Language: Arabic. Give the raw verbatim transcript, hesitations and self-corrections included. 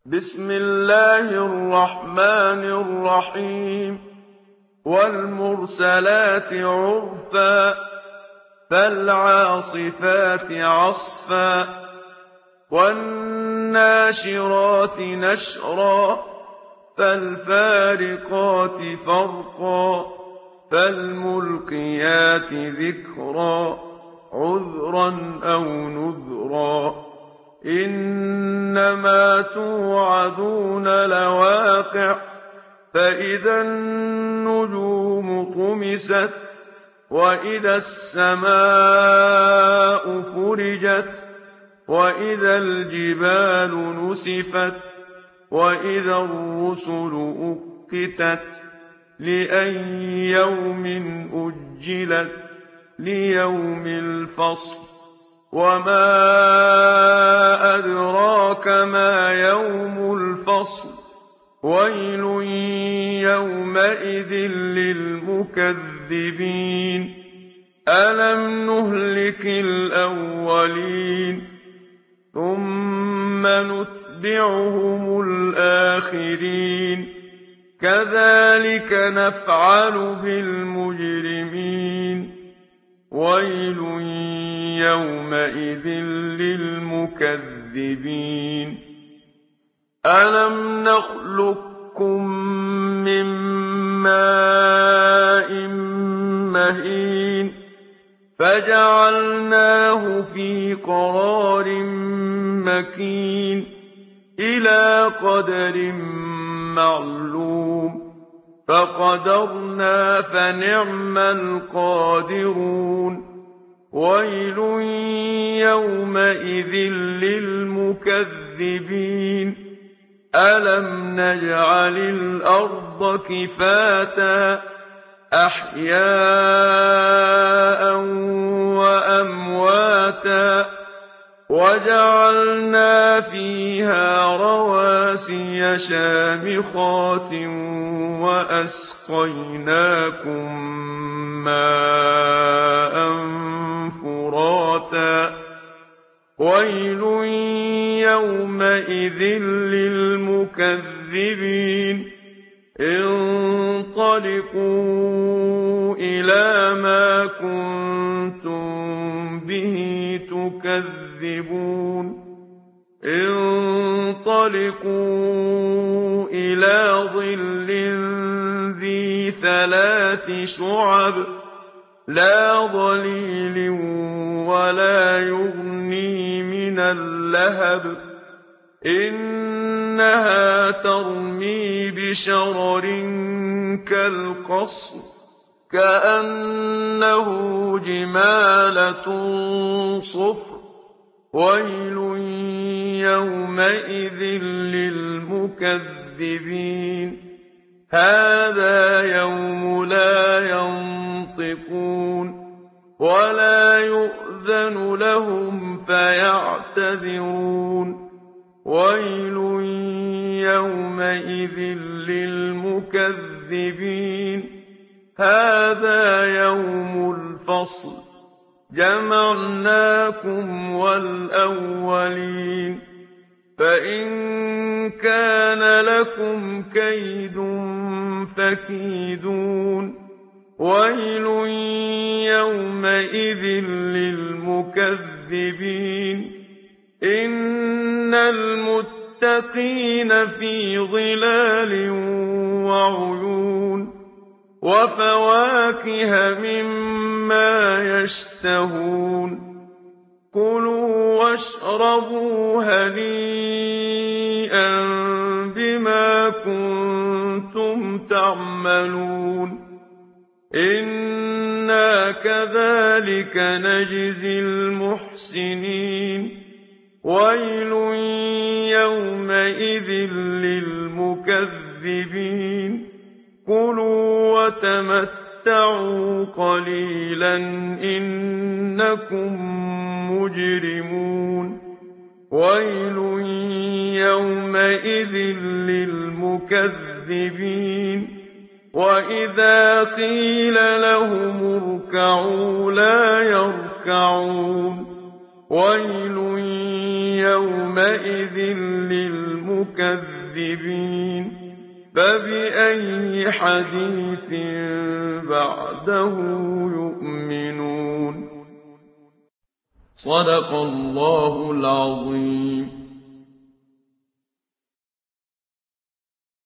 بسم الله الرحمن الرحيم والمرسلات عرفا فالعاصفات عصفا والناشرات نشرا فالفارقات فرقا فالملقيات ذكرا عذرا أو نذرا إنما توعدون لواقع فإذا النجوم طمست وإذا السماء فرجت وإذا الجبال نسفت وإذا الرسل أقتت لأي يوم أجلت ليوم الفصل وما أدراك ما يوم الفصل ويل يومئذ للمكذبين ألم نهلك الأولين ثم نتبعهم الآخرين كذلك نفعل بالمجرمين ويل يومئذ للمكذبين ألم نخلقكم من ماء مهين فجعلناه في قرار مكين إلى قدر معلوم فقدرنا فنعم القادرون ويل يومئذ للمكذبين ألم نجعل الأرض كفاتا أحياء وأمواتا وجعلنا فيها رواسي شامخات وأسقيناكم ماء فراتا ويل يومئذ للمكذبين انطلقوا إلى ما كنتم به تكذبون انطلقوا إلى ظل ذي ثلاث شعب لا ظليل ولا يغني من اللهب إنها ترمي بشرر كالقصر كأنه جمالة صفر ويل يومئذ للمكذبين هذا يوم لا ينطقون ولا يؤذن لهم فيعتذرون ويل يومئذ للمكذبين هذا يوم الفصل جمعناكم والأولين فإن كان لكم كيد فكيدون ويل يومئذ للمكذبين إن المتقين في ظلال وعيون وفواكه مما يشتهون كلوا واشربوا هنيئا بما كنتم تعملون إنا كذلك نجزي المحسنين ويل يومئذ للمكذبين كلوا وتمتعوا قليلا إنكم مجرمون ويل يومئذ للمكذبين وإذا قيل لهم اركعوا لا يركعون وَيْلٌ يَوْمَئِذٍ لِّلْمُكَذِّبِينَ فَبِأَيِّ حَدِيثٍ بَعْدَهُ يُؤْمِنُونَ صدق الله العظيم.